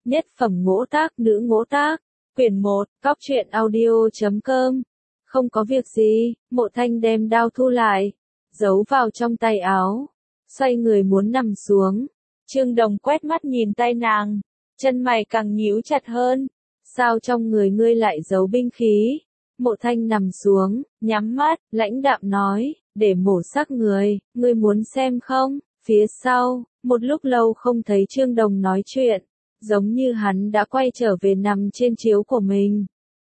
Nhất phẩm ngỗ tác nữ ngỗ tác, quyển 1, cóc truyện audio.com. Không có việc gì, Mộ Thanh đem đao thu lại, giấu vào trong tay áo, xoay người muốn nằm xuống. Trương Đồng quét mắt nhìn tay nàng, chân mày càng nhíu chặt hơn. Sao trong người ngươi lại giấu binh khí? Mộ Thanh nằm xuống, nhắm mắt, lãnh đạm nói, để mổ xác người, ngươi muốn xem không? Phía sau, một lúc lâu không thấy Trương Đồng nói chuyện, giống như hắn đã quay trở về nằm trên chiếu của mình.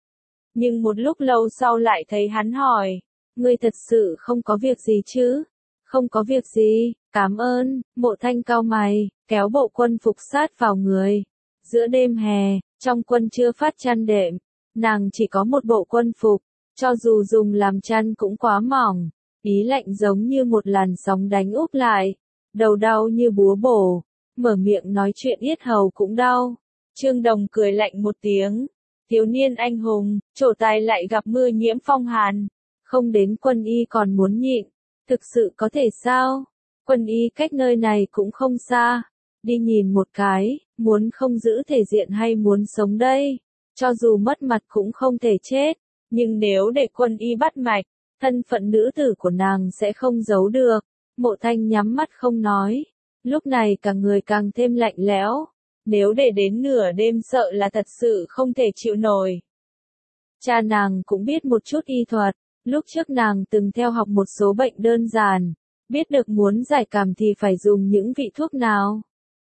Nhưng một lúc lâu sau lại thấy hắn hỏi, ngươi thật sự không có việc gì chứ? Không có việc gì, cảm ơn. Mộ Thanh cau mày, kéo bộ quân phục sát vào người. Giữa đêm hè, trong quân chưa phát chăn đệm, nàng chỉ có một bộ quân phục, cho dù dùng làm chăn cũng quá mỏng, ý lạnh giống như một làn sóng đánh úp lại, đầu đau như búa bổ, mở miệng nói chuyện yết hầu cũng đau. Trương Đồng cười lạnh một tiếng, thiếu niên anh hùng, trổ tài lại gặp mưa nhiễm phong hàn, không đến quân y còn muốn nhịn, thực sự có thể sao? Quân y cách nơi này cũng không xa, đi nhìn một cái, muốn không giữ thể diện hay muốn sống đây, cho dù mất mặt cũng không thể chết, nhưng nếu để quân y bắt mạch, thân phận nữ tử của nàng sẽ không giấu được. Mộ Thanh nhắm mắt không nói, lúc này cả người càng thêm lạnh lẽo, nếu để đến nửa đêm sợ là thật sự không thể chịu nổi. Cha nàng cũng biết một chút y thuật, lúc trước nàng từng theo học một số bệnh đơn giản, biết được muốn giải cảm thì phải dùng những vị thuốc nào.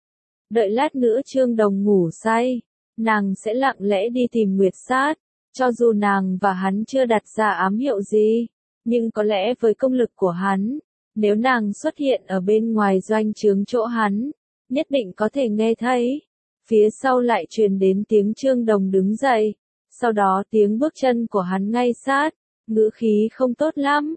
Đợi lát nữa Trương Đồng ngủ say, nàng sẽ lặng lẽ đi tìm Nguyệt Sát, cho dù nàng và hắn chưa đặt ra ám hiệu gì, nhưng có lẽ với công lực của hắn, nếu nàng xuất hiện ở bên ngoài doanh trướng chỗ hắn, nhất định có thể nghe thấy. Phía sau lại truyền đến tiếng Trương Đồng đứng dậy, sau đó tiếng bước chân của hắn ngay sát, ngữ khí không tốt lắm.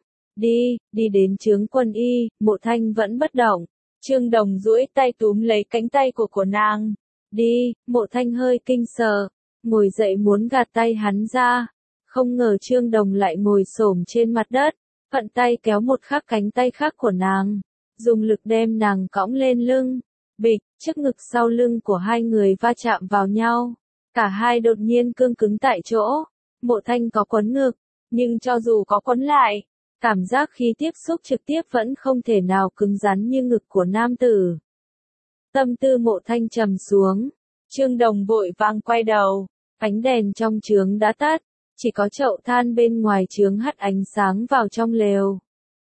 Đi đến trướng quân y. Mộ Thanh vẫn bất động. Trương Đồng duỗi tay túm lấy cánh tay của nàng. Đi. Mộ Thanh hơi kinh sợ, ngồi dậy muốn gạt tay hắn ra. Không ngờ Trương Đồng lại ngồi xổm trên mặt đất, thuận tay kéo một khắc cánh tay khác của nàng, dùng lực đem nàng cõng lên lưng. Bịch, trước ngực sau lưng của hai người va chạm vào nhau. Cả hai đột nhiên cương cứng tại chỗ. Mộ Thanh có quấn ngực, nhưng cho dù có quấn lại, cảm giác khi tiếp xúc trực tiếp vẫn không thể nào cứng rắn như ngực của nam tử. Tâm tư Mộ Thanh trầm xuống, Trương Đồng vội vàng quay đầu, ánh đèn trong trướng đã tắt, chỉ có chậu than bên ngoài trướng hắt ánh sáng vào trong lều.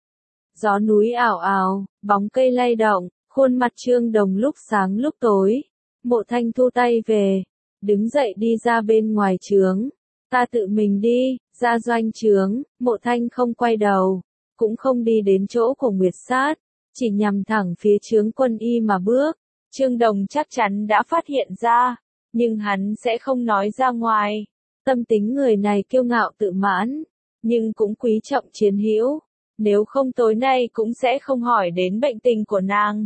Gió núi ảo ảo, bóng cây lay động, khuôn mặt Trương Đồng lúc sáng lúc tối. Mộ Thanh thu tay về, đứng dậy đi ra bên ngoài trướng. Ta tự mình đi. Ra doanh trướng, Mộ Thanh không quay đầu, cũng không đi đến chỗ của Nguyệt Sát, chỉ nhằm thẳng phía trướng quân y mà bước. Trương Đồng chắc chắn đã phát hiện ra, nhưng hắn sẽ không nói ra ngoài. Tâm tính người này kiêu ngạo tự mãn, nhưng cũng quý trọng chiến hữu, nếu không tối nay cũng sẽ không hỏi đến bệnh tình của nàng.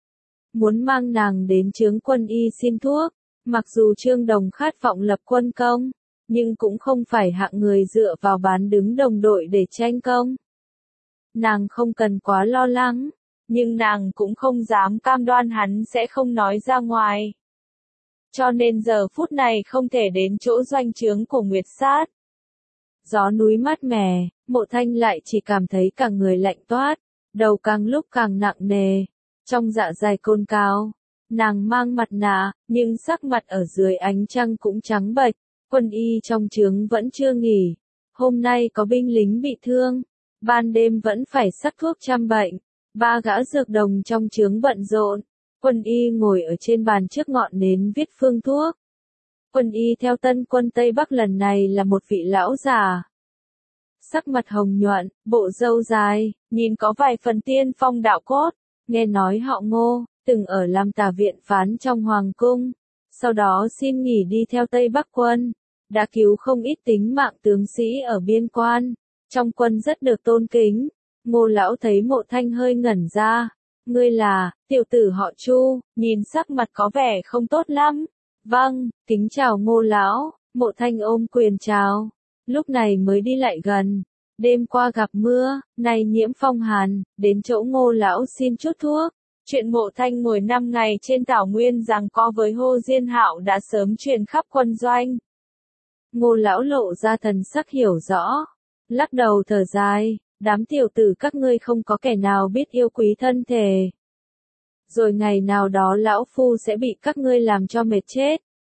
Muốn mang nàng đến trướng quân y xin thuốc, mặc dù Trương Đồng khát vọng lập quân công, nhưng cũng không phải hạng người dựa vào bán đứng đồng đội để tranh công. Nàng không cần quá lo lắng, nhưng nàng cũng không dám cam đoan hắn sẽ không nói ra ngoài. Cho nên giờ phút này không thể đến chỗ doanh trướng của Nguyệt Sát. Gió núi mát mẻ, Mộ Thanh lại chỉ cảm thấy cả người lạnh toát, đầu càng lúc càng nặng nề, trong dạ dày cồn cào. Nàng mang mặt nạ, nhưng sắc mặt ở dưới ánh trăng cũng trắng bệch. Quân y trong trướng vẫn chưa nghỉ, hôm nay có binh lính bị thương, ban đêm vẫn phải sắc thuốc chăm bệnh, 3 gã dược đồng trong trướng bận rộn, quân y ngồi ở trên bàn trước ngọn nến viết phương thuốc. Quân y theo tân quân Tây Bắc lần này là một vị lão già. Sắc mặt hồng nhuận, bộ râu dài, nhìn có vài phần tiên phong đạo cốt, nghe nói họ Ngô, từng ở làm tả viện phán trong hoàng cung, sau đó xin nghỉ đi theo Tây Bắc quân. Đã cứu không ít tính mạng tướng sĩ ở biên quan, trong quân rất được tôn kính. Ngô lão thấy Mộ Thanh hơi ngẩn ra, ngươi là, tiểu tử họ Chu, nhìn sắc mặt có vẻ không tốt lắm. Vâng, kính chào Ngô lão. Mộ Thanh ôm quyền chào, lúc này mới đi lại gần. Đêm qua gặp mưa, nay nhiễm phong hàn, đến chỗ Ngô lão xin chút thuốc. Chuyện Mộ Thanh ngồi 5 ngày trên thảo nguyên giằng co với Hồ Diên Hạo đã sớm truyền khắp quân doanh. Ngô lão lộ ra thần sắc hiểu rõ, lắc đầu thở dài, đám tiểu tử các ngươi không có kẻ nào biết yêu quý thân thể. Rồi ngày nào đó lão phu sẽ bị các ngươi làm cho mệt chết.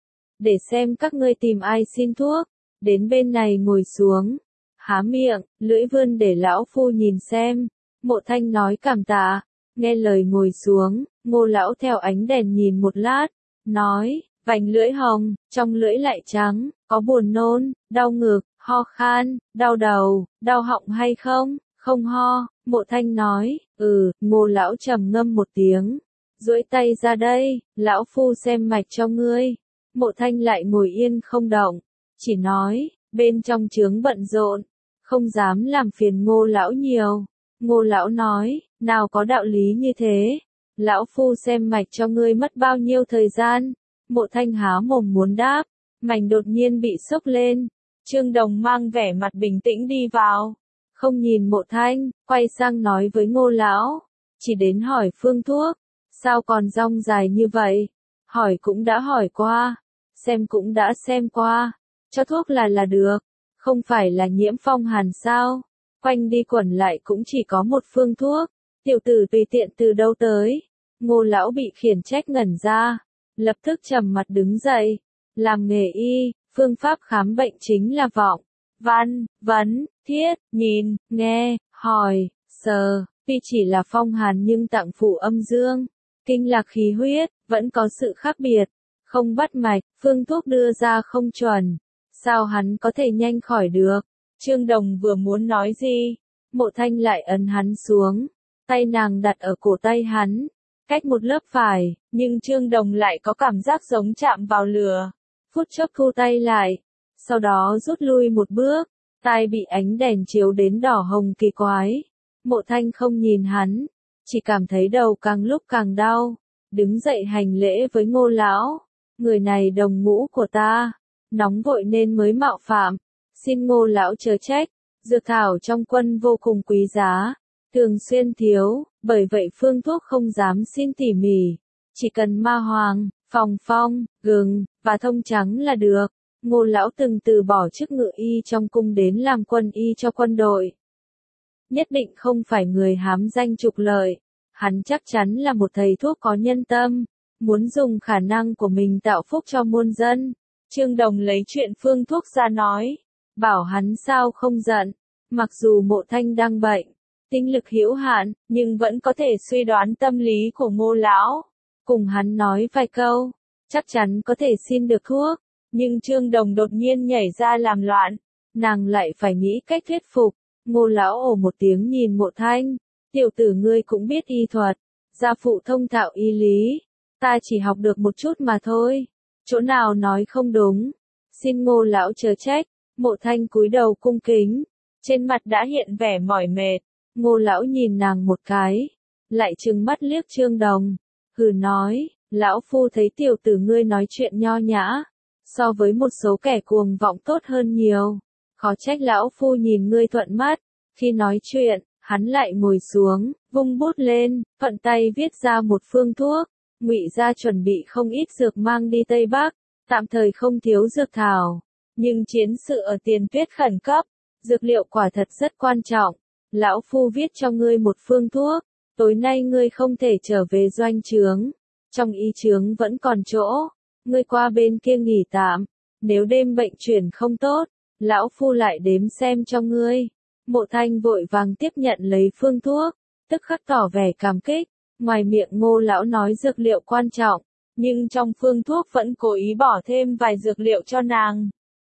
Để xem các ngươi tìm ai xin thuốc, đến bên này ngồi xuống, há miệng, lưỡi vươn để lão phu nhìn xem. Mộ Thanh nói cảm tạ, nghe lời ngồi xuống, Ngô lão theo ánh đèn nhìn một lát, nói, vành lưỡi hồng, trong lưỡi lại trắng, có buồn nôn, đau ngực, ho khan, đau đầu, đau họng hay không? Không ho. Mộ Thanh nói, Ngô lão trầm ngâm một tiếng, duỗi tay ra đây, lão phu xem mạch cho ngươi. Mộ Thanh lại ngồi yên không động, chỉ nói, bên trong trướng bận rộn, không dám làm phiền Ngô lão nhiều. Ngô lão nói, nào có đạo lý như thế, lão phu xem mạch cho ngươi mất bao nhiêu thời gian. Mộ Thanh há mồm muốn đáp, mảnh đột nhiên bị sốc lên. Trương Đồng mang vẻ mặt bình tĩnh đi vào, không nhìn Mộ Thanh, quay sang nói với Ngô lão, chỉ đến hỏi phương thuốc, sao còn dong dài như vậy? Hỏi cũng đã hỏi qua, xem cũng đã xem qua, cho thuốc là được, không phải là nhiễm phong hàn sao? Quanh đi quẩn lại cũng chỉ có một phương thuốc, tiểu tử tùy tiện từ đâu tới? Ngô lão bị khiển trách ngẩn ra, lập tức trầm mặt đứng dậy, làm nghề y, phương pháp khám bệnh chính là vọng, văn, vấn, thiết, nhìn, nghe, hỏi, sờ, tuy chỉ là phong hàn nhưng tạng phủ âm dương, kinh lạc khí huyết, vẫn có sự khác biệt, không bắt mạch, phương thuốc đưa ra không chuẩn, sao hắn có thể nhanh khỏi được? Trương Đồng vừa muốn nói gì, Mộ Thanh lại ấn hắn xuống, tay nàng đặt ở cổ tay hắn, cách một lớp vải, nhưng Trương Đồng lại có cảm giác giống chạm vào lửa, phút chốc thu tay lại, sau đó rút lui một bước, tai bị ánh đèn chiếu đến đỏ hồng kỳ quái. Mộ Thanh không nhìn hắn, chỉ cảm thấy đầu càng lúc càng đau, đứng dậy hành lễ với Ngô lão, người này đồng ngũ của ta, nóng vội nên mới mạo phạm, xin Ngô lão chớ trách, dược thảo trong quân vô cùng quý giá, thường xuyên thiếu, bởi vậy phương thuốc không dám xin tỉ mỉ, chỉ cần ma hoàng, phòng phong, gừng, và thông trắng là được. Ngô lão từng từ bỏ chức ngự y trong cung đến làm quân y cho quân đội. Nhất định không phải người hám danh trục lợi, hắn chắc chắn là một thầy thuốc có nhân tâm, muốn dùng khả năng của mình tạo phúc cho muôn dân. Trương Đồng lấy chuyện phương thuốc ra nói, bảo hắn sao không giận, mặc dù Mộ Thanh đang bệnh, tinh lực hữu hạn, nhưng vẫn có thể suy đoán tâm lý của Ngô lão, cùng hắn nói vài câu, chắc chắn có thể xin được thuốc. Nhưng Trương Đồng đột nhiên nhảy ra làm loạn, nàng lại phải nghĩ cách thuyết phục. Ngô lão ồ một tiếng nhìn Mộ Thanh, tiểu tử ngươi cũng biết y thuật, gia phụ thông thạo y lý, ta chỉ học được một chút mà thôi, chỗ nào nói không đúng, xin Ngô lão chớ trách. Mộ Thanh cúi đầu cung kính, trên mặt đã hiện vẻ mỏi mệt. Ngô lão nhìn nàng một cái, lại trừng mắt liếc Trương Đồng, hừ nói, lão phu thấy tiểu tử ngươi nói chuyện nho nhã, so với một số kẻ cuồng vọng tốt hơn nhiều, khó trách lão phu nhìn ngươi thuận mắt. Khi nói chuyện, hắn lại ngồi xuống, vung bút lên, thuận tay viết ra một phương thuốc, Ngụy gia chuẩn bị không ít dược mang đi Tây Bắc, tạm thời không thiếu dược thảo, nhưng chiến sự ở tiền tuyết khẩn cấp, dược liệu quả thật rất quan trọng. Lão phu viết cho ngươi một phương thuốc, tối nay ngươi không thể trở về doanh trướng, trong y trướng vẫn còn chỗ, ngươi qua bên kia nghỉ tạm, nếu đêm bệnh chuyển không tốt, lão phu lại đếm xem cho ngươi. Mộ Thanh vội vàng tiếp nhận lấy phương thuốc, tức khắc tỏ vẻ cảm kích, ngoài miệng Ngô lão nói dược liệu quan trọng, nhưng trong phương thuốc vẫn cố ý bỏ thêm vài dược liệu cho nàng.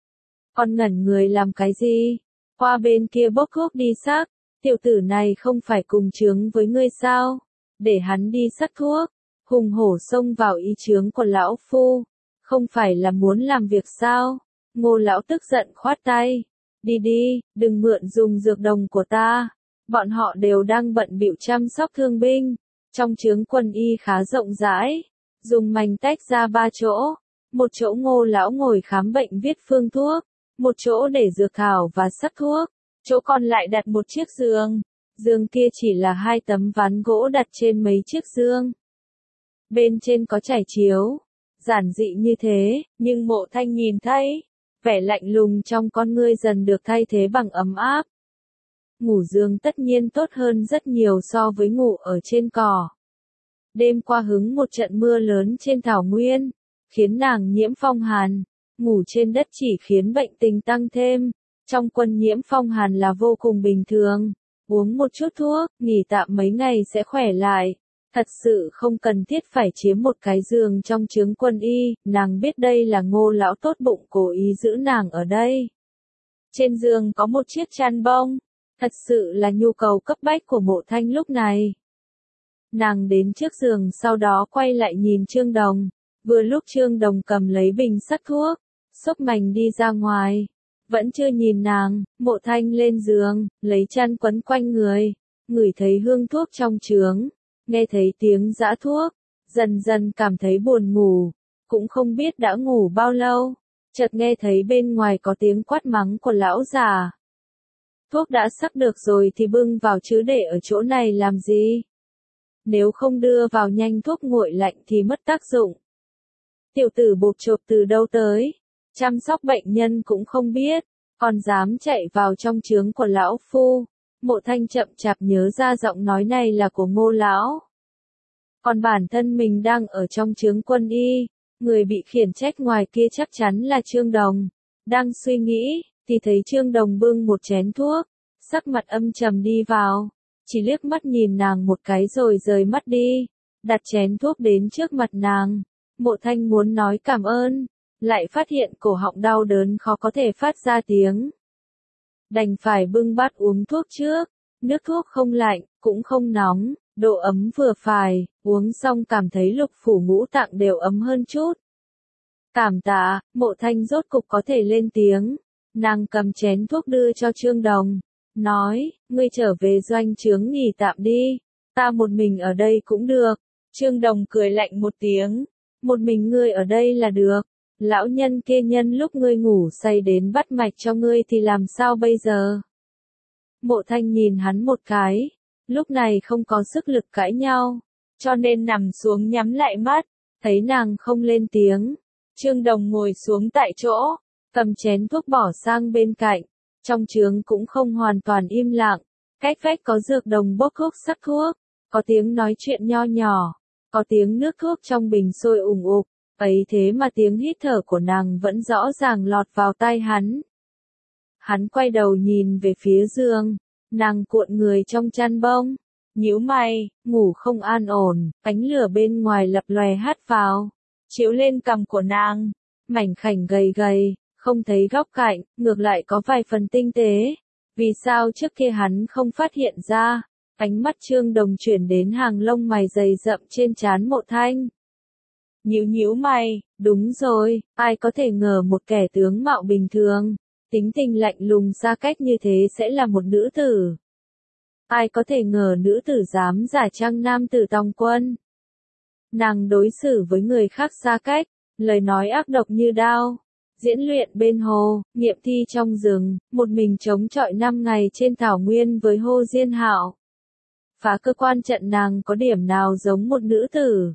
Còn ngẩn người làm cái gì? Qua bên kia bốc thuốc đi sắc, tiểu tử này không phải cùng chướng với ngươi sao? Để hắn đi sắc thuốc, hùng hổ xông vào y chướng của lão phu, không phải là muốn làm việc sao? Ngô lão tức giận khoát tay, đi đi, đừng mượn dùng dược đồng của ta, bọn họ đều đang bận bịu chăm sóc thương binh, trong chướng quân y khá rộng rãi, dùng mảnh tách ra 3 chỗ, một chỗ Ngô lão ngồi khám bệnh viết phương thuốc, một chỗ để dược thảo và sắc thuốc, chỗ còn lại đặt một chiếc giường, giường kia chỉ là hai tấm ván gỗ đặt trên mấy chiếc giường. Bên trên có trải chiếu, giản dị như thế, nhưng Mộ Thanh nhìn thấy, vẻ lạnh lùng trong con ngươi dần được thay thế bằng ấm áp. Ngủ giường tất nhiên tốt hơn rất nhiều so với ngủ ở trên cỏ. Đêm qua hứng một trận mưa lớn trên thảo nguyên, khiến nàng nhiễm phong hàn, ngủ trên đất chỉ khiến bệnh tình tăng thêm. Trong quân nhiễm phong hàn là vô cùng bình thường, uống một chút thuốc, nghỉ tạm mấy ngày sẽ khỏe lại. Thật sự không cần thiết phải chiếm một cái giường trong trướng quân y, nàng biết đây là Ngô lão tốt bụng cố ý giữ nàng ở đây. Trên giường có một chiếc chăn bông, thật sự là nhu cầu cấp bách của Mộ Thanh lúc này. Nàng đến trước giường sau đó quay lại nhìn Trương Đồng, vừa lúc Trương Đồng cầm lấy bình sắt thuốc, xốc mành đi ra ngoài. Vẫn chưa nhìn nàng, Mộ Thanh lên giường, lấy chăn quấn quanh người, ngửi thấy hương thuốc trong trướng, nghe thấy tiếng giã thuốc, dần dần cảm thấy buồn ngủ, cũng không biết đã ngủ bao lâu, chợt nghe thấy bên ngoài có tiếng quát mắng của lão già. Thuốc đã sắc được rồi thì bưng vào chứ để ở chỗ này làm gì? Nếu không đưa vào nhanh thuốc nguội lạnh thì mất tác dụng. Tiểu tử bộp chộp từ đâu tới? Chăm sóc bệnh nhân cũng không biết, còn dám chạy vào trong trướng của lão phu. Mộ Thanh chậm chạp nhớ ra giọng nói này là của Ngô lão. Còn bản thân mình đang ở trong trướng quân y, người bị khiển trách ngoài kia chắc chắn là Trương Đồng. Đang suy nghĩ, thì thấy Trương Đồng bưng một chén thuốc, sắc mặt âm trầm đi vào, chỉ liếc mắt nhìn nàng một cái rồi rời mắt đi, đặt chén thuốc đến trước mặt nàng. Mộ Thanh muốn nói cảm ơn, lại phát hiện cổ họng đau đớn khó có thể phát ra tiếng. Đành phải bưng bát uống thuốc trước, nước thuốc không lạnh, cũng không nóng, độ ấm vừa phải, uống xong cảm thấy lục phủ ngũ tạng đều ấm hơn chút. Cảm tạ, Mộ Thanh rốt cục có thể lên tiếng, nàng cầm chén thuốc đưa cho Trương Đồng, nói, ngươi trở về doanh trướng nghỉ tạm đi, ta một mình ở đây cũng được. Trương Đồng cười lạnh một tiếng, một mình ngươi ở đây là được. Lão nhân kia nhân lúc ngươi ngủ say đến bắt mạch cho ngươi thì làm sao bây giờ? Mộ Thanh nhìn hắn một cái, lúc này không có sức lực cãi nhau, cho nên nằm xuống nhắm lại mắt, thấy nàng không lên tiếng. Trương Đồng ngồi xuống tại chỗ, cầm chén thuốc bỏ sang bên cạnh, trong trướng cũng không hoàn toàn im lặng, cách vách có dược đồng bốc húc sắc thuốc, có tiếng nói chuyện nho nhỏ, có tiếng nước thuốc trong bình sôi ủng ục. Ấy thế mà tiếng hít thở của nàng vẫn rõ ràng lọt vào tai hắn. Hắn quay đầu nhìn về phía giường, nàng cuộn người trong chăn bông, nhíu mày, ngủ không an ổn, ánh lửa bên ngoài lập lòe hắt vào, chiếu lên cằm của nàng, mảnh khảnh gầy gầy, không thấy góc cạnh, ngược lại có vài phần tinh tế. Vì sao trước kia hắn không phát hiện ra? Ánh mắt Trương Đồng chuyển đến hàng lông mày dày rậm trên trán Mộ Thanh. Nhíu mày, đúng rồi, ai có thể ngờ một kẻ tướng mạo bình thường, tính tình lạnh lùng xa cách như thế sẽ là một nữ tử. Ai có thể ngờ nữ tử dám giả trang nam tử tòng quân. Nàng đối xử với người khác xa cách, lời nói ác độc như đao. Diễn luyện bên hồ, nghiệm thi trong rừng, một mình chống chọi 5 ngày trên thảo nguyên với Hồ Diên Hạo. Phá cơ quan trận nàng có điểm nào giống một nữ tử?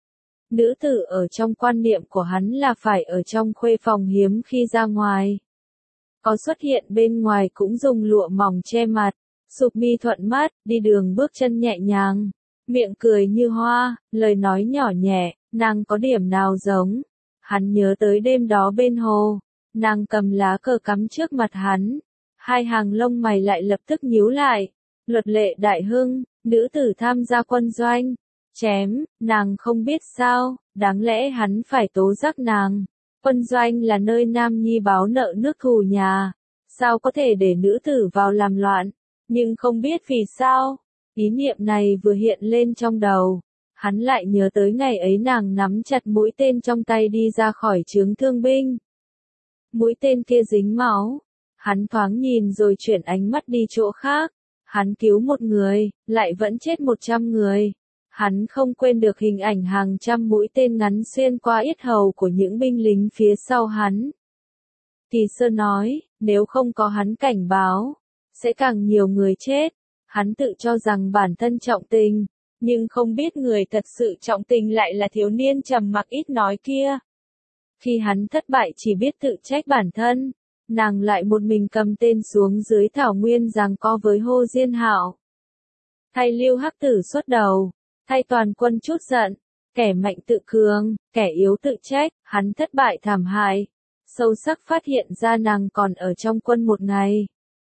Nữ tử ở trong quan niệm của hắn là phải ở trong khuê phòng hiếm khi ra ngoài. Có xuất hiện bên ngoài cũng dùng lụa mỏng che mặt, sụp mi thuận mắt, đi đường bước chân nhẹ nhàng, miệng cười như hoa, lời nói nhỏ nhẹ, nàng có điểm nào giống. Hắn nhớ tới đêm đó bên hồ, nàng cầm lá cờ cắm trước mặt hắn, hai hàng lông mày lại lập tức nhíu lại. Luật lệ đại hưng, nữ tử tham gia quân doanh. Chém, nàng không biết sao, đáng lẽ hắn phải tố giác nàng. Quân doanh là nơi nam nhi báo nợ nước thù nhà, sao có thể để nữ tử vào làm loạn, nhưng không biết vì sao, ý niệm này vừa hiện lên trong đầu, hắn lại nhớ tới ngày ấy nàng nắm chặt mũi tên trong tay đi ra khỏi trướng thương binh. Mũi tên kia dính máu, hắn thoáng nhìn rồi chuyển ánh mắt đi chỗ khác, hắn cứu một người, lại vẫn chết 100 người. Hắn không quên được hình ảnh hàng trăm mũi tên ngắn xuyên qua yết hầu của những binh lính phía sau hắn. Kỳ Sơ nói, nếu không có hắn cảnh báo, sẽ càng nhiều người chết. Hắn tự cho rằng bản thân trọng tình, nhưng không biết người thật sự trọng tình lại là thiếu niên trầm mặc ít nói kia. Khi hắn thất bại chỉ biết tự trách bản thân, nàng lại một mình cầm tên xuống dưới thảo nguyên giằng co với Hồ Diên Hạo. Thay Lưu Hắc Tử xuất đầu, thay toàn quân chút giận, kẻ mạnh tự cường, kẻ yếu tự trách, hắn thất bại thảm hại, sâu sắc phát hiện ra nàng còn ở trong quân một ngày.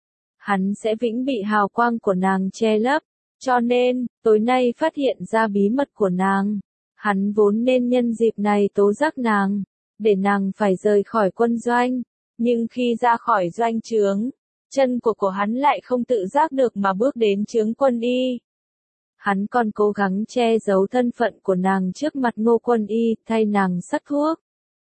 Hắn sẽ vĩnh bị hào quang của nàng che lấp, cho nên, tối nay phát hiện ra bí mật của nàng. Hắn vốn nên nhân dịp này tố giác nàng, để nàng phải rời khỏi quân doanh, nhưng khi ra khỏi doanh trướng, chân của hắn lại không tự giác được mà bước đến trướng quân y. Hắn còn cố gắng che giấu thân phận của nàng trước mặt Ngô Quân Y, thay nàng sắc thuốc.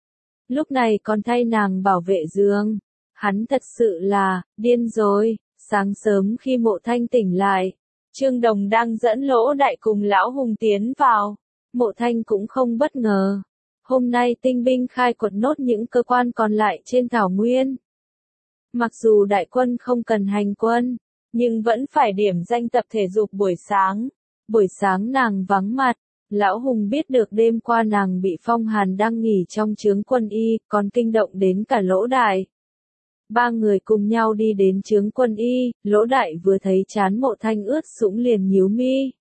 Lúc này còn thay nàng bảo vệ giường. Hắn thật sự là, điên rồi. Sáng sớm khi Mộ Thanh tỉnh lại, Trương Đồng đang dẫn Lỗ Đại cùng Lão Hùng tiến vào. Mộ Thanh cũng không bất ngờ. Hôm nay tinh binh khai quật nốt những cơ quan còn lại trên thảo nguyên. Mặc dù đại quân không cần hành quân, nhưng vẫn phải điểm danh tập thể dục buổi sáng. Buổi sáng nàng vắng mặt, Lão Hùng biết được đêm qua nàng bị phong hàn đang nghỉ trong trướng quân y, còn kinh động đến cả Lỗ Đại. Ba người cùng nhau đi đến trướng quân y, Lỗ Đại vừa thấy trán Mộ Thanh ướt sũng liền nhíu mi.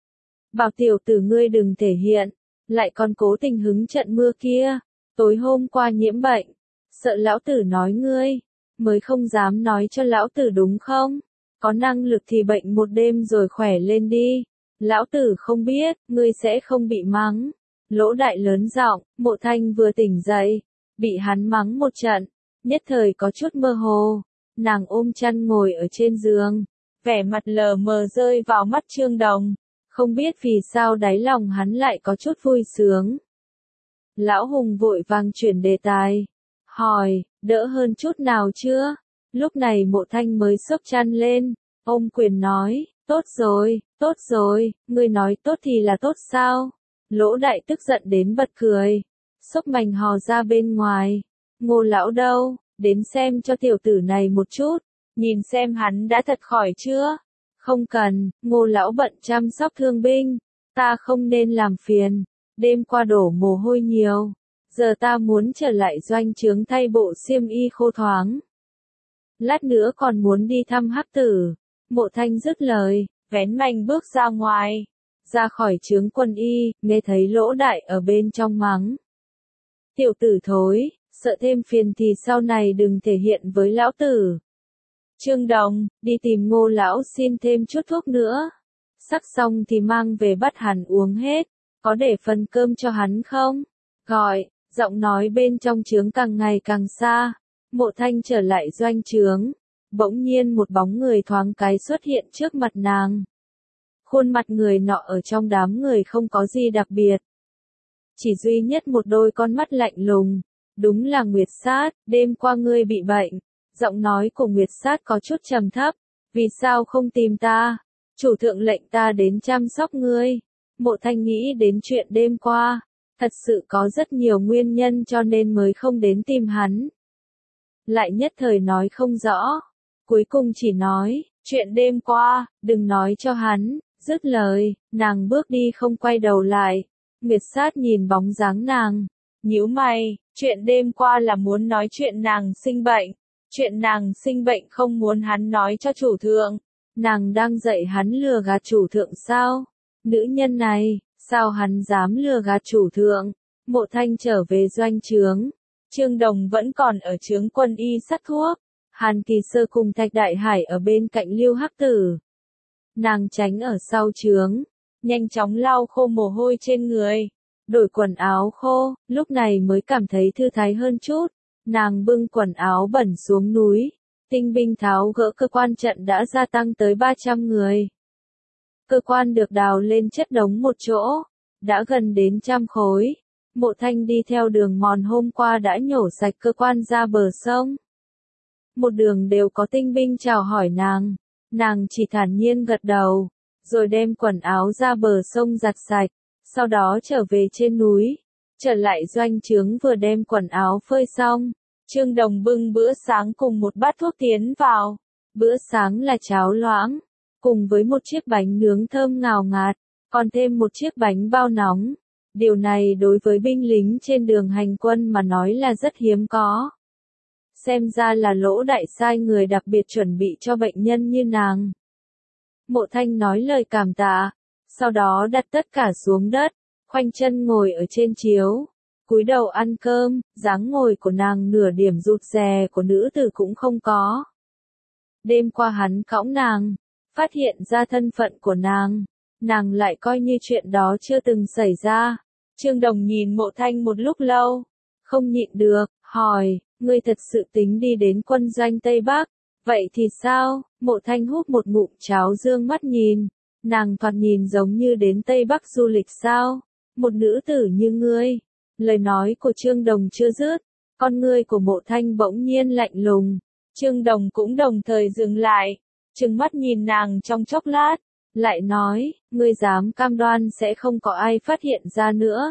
Bảo tiểu tử ngươi đừng thể hiện, lại còn cố tình hứng trận mưa kia, tối hôm qua nhiễm bệnh, sợ lão tử nói ngươi, mới không dám nói cho lão tử đúng không? Có năng lực thì bệnh một đêm rồi khỏe lên đi. Lão tử không biết, ngươi sẽ không bị mắng. Lỗ Đại lớn giọng, Mộ Thanh vừa tỉnh dậy, bị hắn mắng một trận, nhất thời có chút mơ hồ. Nàng ôm chăn ngồi ở trên giường, vẻ mặt lờ mờ rơi vào mắt Trương Đồng, không biết vì sao đáy lòng hắn lại có chút vui sướng. Lão Hùng vội vàng chuyển đề tài, hỏi, đỡ hơn chút nào chưa? Lúc này Mộ Thanh mới xốc chăn lên, ôm quyền nói, tốt rồi, ngươi nói tốt thì là tốt sao? Lỗ Đại tức giận đến bật cười, xốc mành hò ra bên ngoài, Ngô lão đâu, đến xem cho tiểu tử này một chút, nhìn xem hắn đã thật khỏi chưa? Không cần, Ngô lão bận chăm sóc thương binh, ta không nên làm phiền, đêm qua đổ mồ hôi nhiều, giờ ta muốn trở lại doanh trướng thay bộ xiêm y khô thoáng. Lát nữa còn muốn đi thăm Hắc Tử. Mộ Thanh dứt lời, vén mành bước ra ngoài, ra khỏi trướng quân y, nghe thấy Lỗ Đại ở bên trong mắng. Tiểu tử thối, sợ thêm phiền thì sau này đừng thể hiện với lão tử. Trương Đồng, đi tìm Ngô lão xin thêm chút thuốc nữa. Sắc xong thì mang về bắt hắn uống hết, có để phần cơm cho hắn không? Gọi, giọng nói bên trong trướng càng ngày càng xa. Mộ Thanh trở lại doanh trướng. Bỗng nhiên một bóng người thoáng cái xuất hiện trước mặt nàng. Khuôn mặt người nọ ở trong đám người không có gì đặc biệt. Chỉ duy nhất một đôi con mắt lạnh lùng. Đúng là Nguyệt Sát, đêm qua ngươi bị bệnh. Giọng nói của Nguyệt Sát có chút trầm thấp. Vì sao không tìm ta? Chủ thượng lệnh ta đến chăm sóc ngươi. Mộ Thanh nghĩ đến chuyện đêm qua. Thật sự có rất nhiều nguyên nhân cho nên mới không đến tìm hắn. Lại nhất thời nói không rõ. Cuối cùng chỉ nói, chuyện đêm qua, đừng nói cho hắn. Dứt lời, nàng bước đi không quay đầu lại. Nguyệt Sát nhìn bóng dáng nàng, nhíu mày, chuyện đêm qua là muốn nói chuyện nàng sinh bệnh. Chuyện nàng sinh bệnh không muốn hắn nói cho chủ thượng. Nàng đang dạy hắn lừa gạt chủ thượng sao? Nữ nhân này, sao hắn dám lừa gạt chủ thượng? Mộ Thanh trở về doanh trướng. Trương Đồng vẫn còn ở trướng quân y sắt thuốc. Hàn Kỳ Sơ cùng Thạch Đại Hải ở bên cạnh Lưu Hắc Tử. Nàng tránh ở sau trướng, nhanh chóng lau khô mồ hôi trên người, đổi quần áo khô, lúc này mới cảm thấy thư thái hơn chút. Nàng bưng quần áo bẩn xuống núi, tinh binh tháo gỡ cơ quan trận đã gia tăng tới 300 người. Cơ quan được đào lên chất đống một chỗ, đã gần đến 100 khối. Mộ Thanh đi theo đường mòn hôm qua đã nhổ sạch cơ quan ra bờ sông. Một đường đều có tinh binh chào hỏi nàng chỉ thản nhiên gật đầu, rồi đem quần áo ra bờ sông giặt sạch, sau đó trở về trên núi, trở lại doanh trướng vừa đem quần áo phơi xong, Trương Đồng bưng bữa sáng cùng một bát thuốc tiến vào, bữa sáng là cháo loãng, cùng với một chiếc bánh nướng thơm ngào ngạt, còn thêm một chiếc bánh bao nóng. Điều này đối với binh lính trên đường hành quân mà nói là rất hiếm có. Xem ra là Lỗ Đại sai người đặc biệt chuẩn bị cho bệnh nhân như nàng. Mộ Thanh nói lời cảm tạ, sau đó đặt tất cả xuống đất, khoanh chân ngồi ở trên chiếu, cúi đầu ăn cơm, dáng ngồi của nàng nửa điểm rụt rè của nữ tử cũng không có. Đêm qua hắn cõng nàng, phát hiện ra thân phận của nàng lại coi như chuyện đó chưa từng xảy ra. Trương Đồng nhìn Mộ Thanh một lúc lâu, không nhịn được, hỏi, ngươi thật sự tính đi đến quân doanh Tây Bắc, vậy thì sao? Mộ Thanh hút một ngụm cháo dương mắt nhìn, nàng thoạt nhìn giống như đến Tây Bắc du lịch sao? Một nữ tử như ngươi. Lời nói của Trương Đồng chưa dứt, con ngươi của Mộ Thanh bỗng nhiên lạnh lùng. Trương Đồng cũng đồng thời dừng lại, trừng mắt nhìn nàng trong chốc lát, lại nói, ngươi dám cam đoan sẽ không có ai phát hiện ra nữa.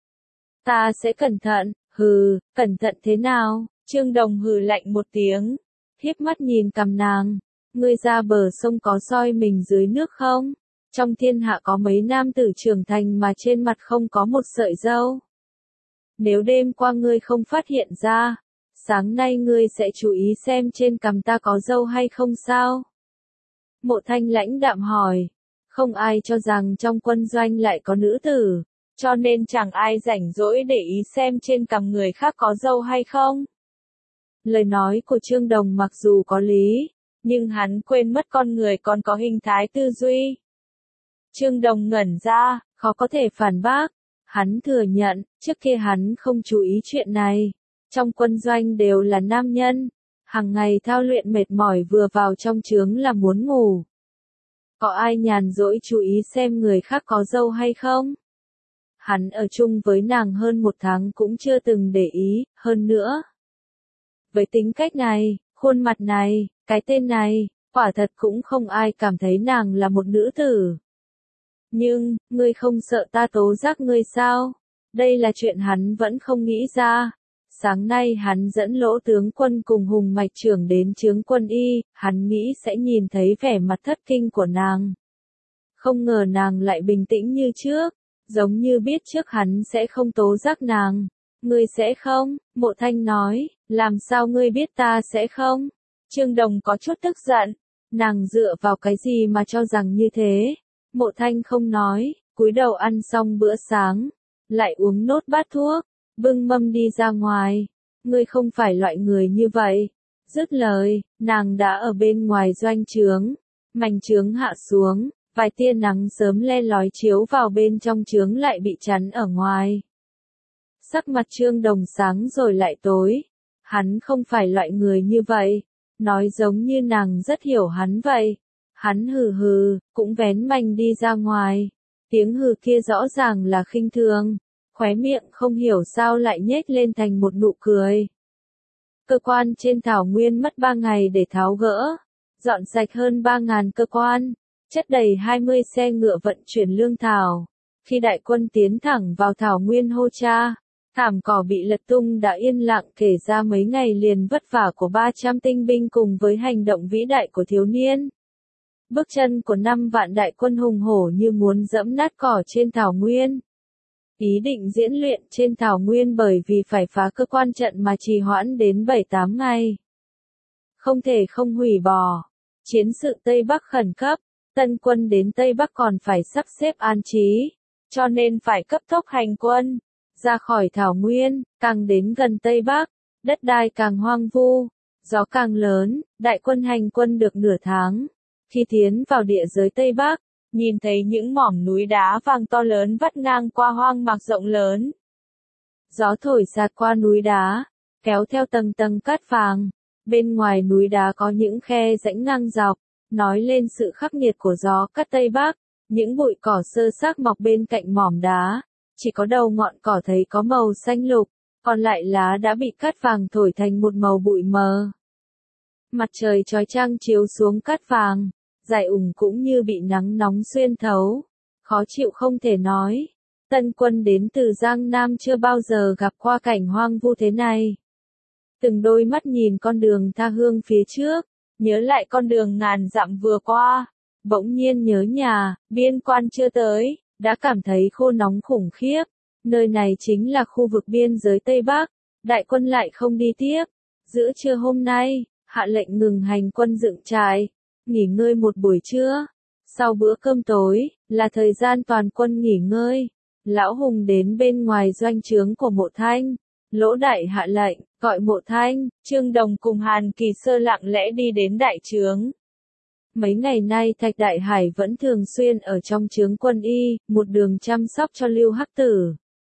Ta sẽ cẩn thận, hừ, cẩn thận thế nào? Trương Đồng hừ lạnh một tiếng, hiếp mắt nhìn cằm nàng, ngươi ra bờ sông có soi mình dưới nước không? Trong thiên hạ có mấy nam tử trưởng thành mà trên mặt không có một sợi râu. Nếu đêm qua ngươi không phát hiện ra, sáng nay ngươi sẽ chú ý xem trên cằm ta có râu hay không sao? Mộ Thanh lãnh đạm hỏi, không ai cho rằng trong quân doanh lại có nữ tử, cho nên chẳng ai rảnh rỗi để ý xem trên cằm người khác có râu hay không. Lời nói của Trương Đồng mặc dù có lý, nhưng hắn quên mất con người còn có hình thái tư duy. Trương Đồng ngẩn ra, khó có thể phản bác. Hắn thừa nhận, trước kia hắn không chú ý chuyện này. Trong quân doanh đều là nam nhân, hàng ngày thao luyện mệt mỏi vừa vào trong trướng là muốn ngủ. Có ai nhàn rỗi chú ý xem người khác có râu hay không? Hắn ở chung với nàng hơn một tháng cũng chưa từng để ý, hơn nữa. Với tính cách này, khuôn mặt này, cái tên này, quả thật cũng không ai cảm thấy nàng là một nữ tử. Nhưng, ngươi không sợ ta tố giác ngươi sao? Đây là chuyện hắn vẫn không nghĩ ra. Sáng nay hắn dẫn Lỗ tướng quân cùng Hùng Mạch trưởng đến chướng quân y, hắn nghĩ sẽ nhìn thấy vẻ mặt thất kinh của nàng. Không ngờ nàng lại bình tĩnh như trước, giống như biết trước hắn sẽ không tố giác nàng. Ngươi sẽ không? Mộ Thanh nói, làm sao ngươi biết ta sẽ không? Trương Đồng có chút tức giận, nàng dựa vào cái gì mà cho rằng như thế? Mộ Thanh không nói, cúi đầu ăn xong bữa sáng, lại uống nốt bát thuốc, bưng mâm đi ra ngoài. Ngươi không phải loại người như vậy. Dứt lời, nàng đã ở bên ngoài doanh trướng, mảnh trướng hạ xuống, vài tia nắng sớm le lói chiếu vào bên trong trướng lại bị chắn ở ngoài. Sắc mặt Trương Đồng sáng rồi lại tối. Hắn không phải loại người như vậy, nói giống như nàng rất hiểu hắn vậy. Hắn hừ hừ, cũng vén mành đi ra ngoài. Tiếng hừ kia rõ ràng là khinh thường, khóe miệng không hiểu sao lại nhếch lên thành một nụ cười. Cơ quan trên thảo nguyên mất 3 ngày để tháo gỡ, dọn sạch hơn 3.000 cơ quan, chất đầy 20 xe ngựa vận chuyển lương thảo. Khi đại quân tiến thẳng vào thảo nguyên Hô Cha, thảm cỏ bị lật tung đã yên lặng kể ra mấy ngày liền vất vả của 300 tinh binh cùng với hành động vĩ đại của thiếu niên. Bước chân của 5 vạn đại quân hùng hổ như muốn dẫm nát cỏ trên thảo nguyên. Ý định diễn luyện trên thảo nguyên bởi vì phải phá cơ quan trận mà trì hoãn đến 7-8 ngày. Không thể không hủy bỏ. Chiến sự Tây Bắc khẩn cấp, tân quân đến Tây Bắc còn phải sắp xếp an trí, cho nên phải cấp tốc hành quân. Ra khỏi thảo nguyên, càng đến gần Tây Bắc, đất đai càng hoang vu, gió càng lớn, đại quân hành quân được nửa tháng. Khi tiến vào địa giới Tây Bắc, nhìn thấy những mỏm núi đá vàng to lớn vắt ngang qua hoang mạc rộng lớn. Gió thổi xạt qua núi đá, kéo theo tầng tầng cát vàng. Bên ngoài núi đá có những khe rãnh ngang dọc, nói lên sự khắc nghiệt của gió cát Tây Bắc. Những bụi cỏ sơ xác mọc bên cạnh mỏm đá, chỉ có đầu ngọn cỏ thấy có màu xanh lục, còn lại lá đã bị cát vàng thổi thành một màu bụi mờ. Mặt trời chói chang chiếu xuống cát vàng, dải ủng cũng như bị nắng nóng xuyên thấu, khó chịu không thể nói. Tân quân đến từ Giang Nam chưa bao giờ gặp qua cảnh hoang vu thế này. Từng đôi mắt nhìn con đường tha hương phía trước, nhớ lại con đường ngàn dặm vừa qua, Bỗng nhiên nhớ nhà, biên quan chưa tới, đã cảm thấy khô nóng khủng khiếp. Nơi này chính là khu vực biên giới Tây Bắc, đại quân lại không đi tiếp. Giữa trưa hôm nay, hạ lệnh ngừng hành quân dựng trại, nghỉ ngơi một buổi trưa. Sau bữa cơm tối, là thời gian toàn quân nghỉ ngơi. Lão Hùng đến bên ngoài doanh trướng của Mộ Thanh. Lỗ Đại hạ lệnh, gọi Mộ Thanh, Trương Đồng cùng Hàn Kỳ Sơ lặng lẽ đi đến đại trướng. Mấy ngày nay Thạch Đại Hải vẫn thường xuyên ở trong trướng quân y, một đường chăm sóc cho Lưu Hắc Tử.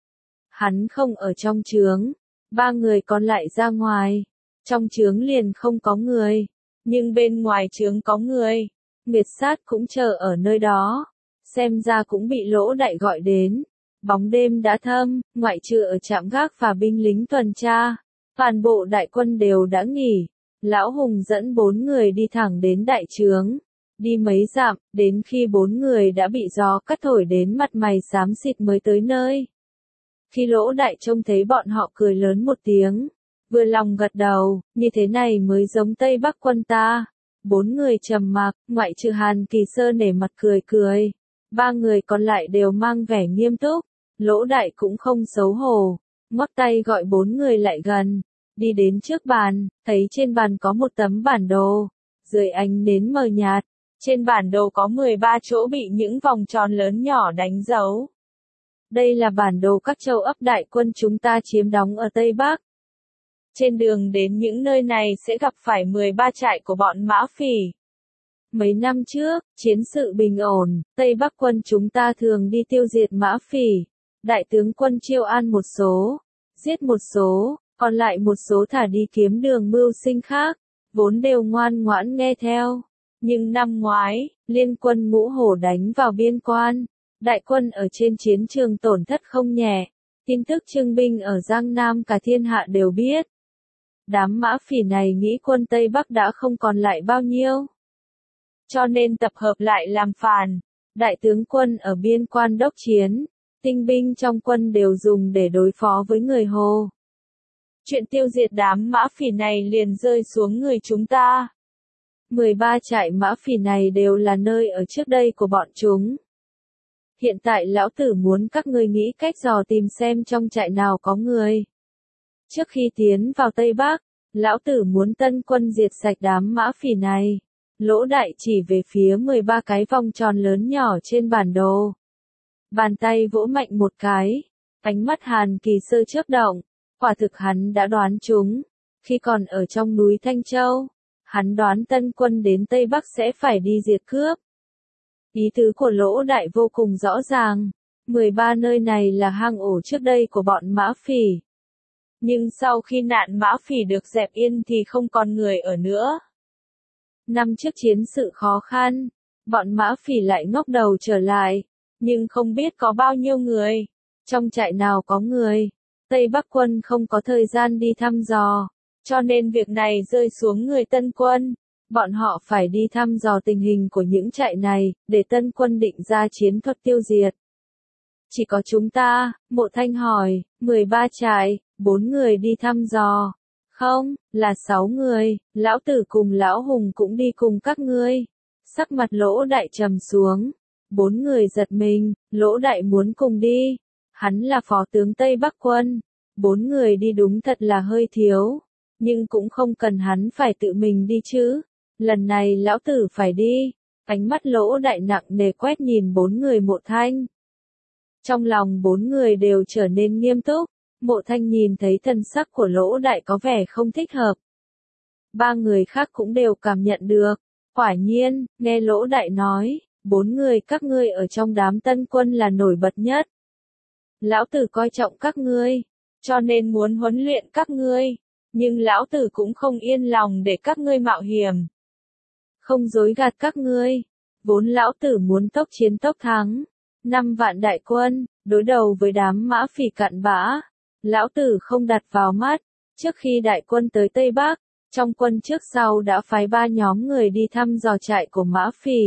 Hắn không ở trong trướng, ba người còn lại ra ngoài. Trong trướng liền không có người, nhưng bên ngoài trướng có người. Miệt Sát cũng chờ ở nơi đó, xem ra cũng bị Lỗ Đại gọi đến. Bóng đêm đã thâm, ngoại trừ ở trạm gác và binh lính tuần tra, toàn bộ đại quân đều đã nghỉ. Lão Hùng dẫn 4 người đi thẳng đến đại trướng. Đi mấy dặm, đến khi 4 người đã bị gió cắt thổi đến mặt mày xám xịt mới tới nơi. Khi Lỗ Đại trông thấy bọn họ cười lớn một tiếng, vừa lòng gật đầu, như thế này mới giống Tây Bắc quân ta. 4 người trầm mặc, ngoại trừ Hàn Kỳ Sơ nể mặt cười cười. 3 người còn lại đều mang vẻ nghiêm túc. Lỗ Đại cũng không xấu hổ, ngoắc tay gọi 4 người lại gần. Đi đến trước bàn, thấy trên bàn có một tấm bản đồ. Dưới ánh nến mờ nhạt, trên bản đồ có 13 chỗ bị những vòng tròn lớn nhỏ đánh dấu. Đây là bản đồ các châu ấp đại quân chúng ta chiếm đóng ở Tây Bắc. Trên đường đến những nơi này sẽ gặp phải 13 trại của bọn Mã Phỉ. Mấy năm trước, chiến sự bình ổn, Tây Bắc quân chúng ta thường đi tiêu diệt Mã Phỉ. Đại tướng quân Chiêu An một số, giết một số, còn lại một số thả đi kiếm đường mưu sinh khác, vốn đều ngoan ngoãn nghe theo. Nhưng năm ngoái, liên quân Ngũ Hổ đánh vào biên quan, đại quân ở trên chiến trường tổn thất không nhẹ. Tin tức trưng binh ở Giang Nam cả thiên hạ đều biết. Đám Mã Phỉ này nghĩ quân Tây Bắc đã không còn lại bao nhiêu, cho nên tập hợp lại làm phản. Đại tướng quân ở biên quan đốc chiến, tinh binh trong quân đều dùng để đối phó với người Hồ. Chuyện tiêu diệt đám Mã Phỉ này liền rơi xuống người chúng ta. 13 trại Mã Phỉ này đều là nơi ở trước đây của bọn chúng. Hiện tại lão tử muốn các ngươi nghĩ cách dò tìm xem trong trại nào có người. Trước khi tiến vào Tây Bắc, lão tử muốn tân quân diệt sạch đám Mã Phỉ này. Lỗ Đại chỉ về phía 13 cái vòng tròn lớn nhỏ trên bản đồ. Bàn tay vỗ mạnh một cái, ánh mắt Hàn Kỳ Sơ chớp động, quả thực hắn đã đoán chúng. Khi còn ở trong núi Thanh Châu, hắn đoán tân quân đến Tây Bắc sẽ phải đi diệt cướp. Ý tứ của Lỗ Đại vô cùng rõ ràng, 13 nơi này là hang ổ trước đây của bọn Mã Phỉ. Nhưng sau khi nạn Mã Phỉ được dẹp yên thì không còn người ở nữa. Năm trước chiến sự khó khăn, bọn Mã Phỉ lại ngóc đầu trở lại, nhưng không biết có bao nhiêu người, trong trại nào có người. Tây Bắc quân không có thời gian đi thăm dò, cho nên việc này rơi xuống người Tân quân. Bọn họ phải đi thăm dò tình hình của những trại này, để Tân quân định ra chiến thuật tiêu diệt. Chỉ có chúng ta, Mộ Thanh hỏi, 13 trại, 4 người đi thăm dò. Không, là 6 người, lão tử cùng lão Hùng cũng đi cùng các ngươi. Sắc mặt Lỗ Đại trầm xuống. 4 người giật mình, Lỗ Đại muốn cùng đi. Hắn là phó tướng Tây Bắc quân. 4 người đi đúng thật là hơi thiếu. Nhưng cũng không cần hắn phải tự mình đi chứ. Lần này lão tử phải đi. Ánh mắt Lỗ Đại nặng nề quét nhìn 4 người Mộ Thanh. Trong lòng 4 người đều trở nên nghiêm túc. Mộ Thanh nhìn thấy thân sắc của Lỗ Đại có vẻ không thích hợp. 3 người khác cũng đều cảm nhận được. Quả nhiên, nghe Lỗ Đại nói, 4 người các ngươi ở trong đám tân quân là nổi bật nhất. Lão tử coi trọng các ngươi, cho nên muốn huấn luyện các ngươi, nhưng lão tử cũng không yên lòng để các ngươi mạo hiểm. Không dối gạt các ngươi, vốn lão tử muốn tốc chiến tốc thắng. 5 vạn đại quân, đối đầu với đám Mã Phỉ cặn bã. Lão tử không đặt vào mắt. Trước khi đại quân tới Tây Bắc, trong quân trước sau đã phái 3 nhóm người đi thăm dò trại của Mã Phỉ.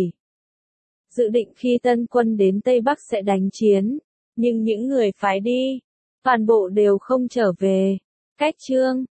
Dự định khi tân quân đến Tây Bắc sẽ đánh chiến, nhưng những người phái đi, toàn bộ đều không trở về. Cách chương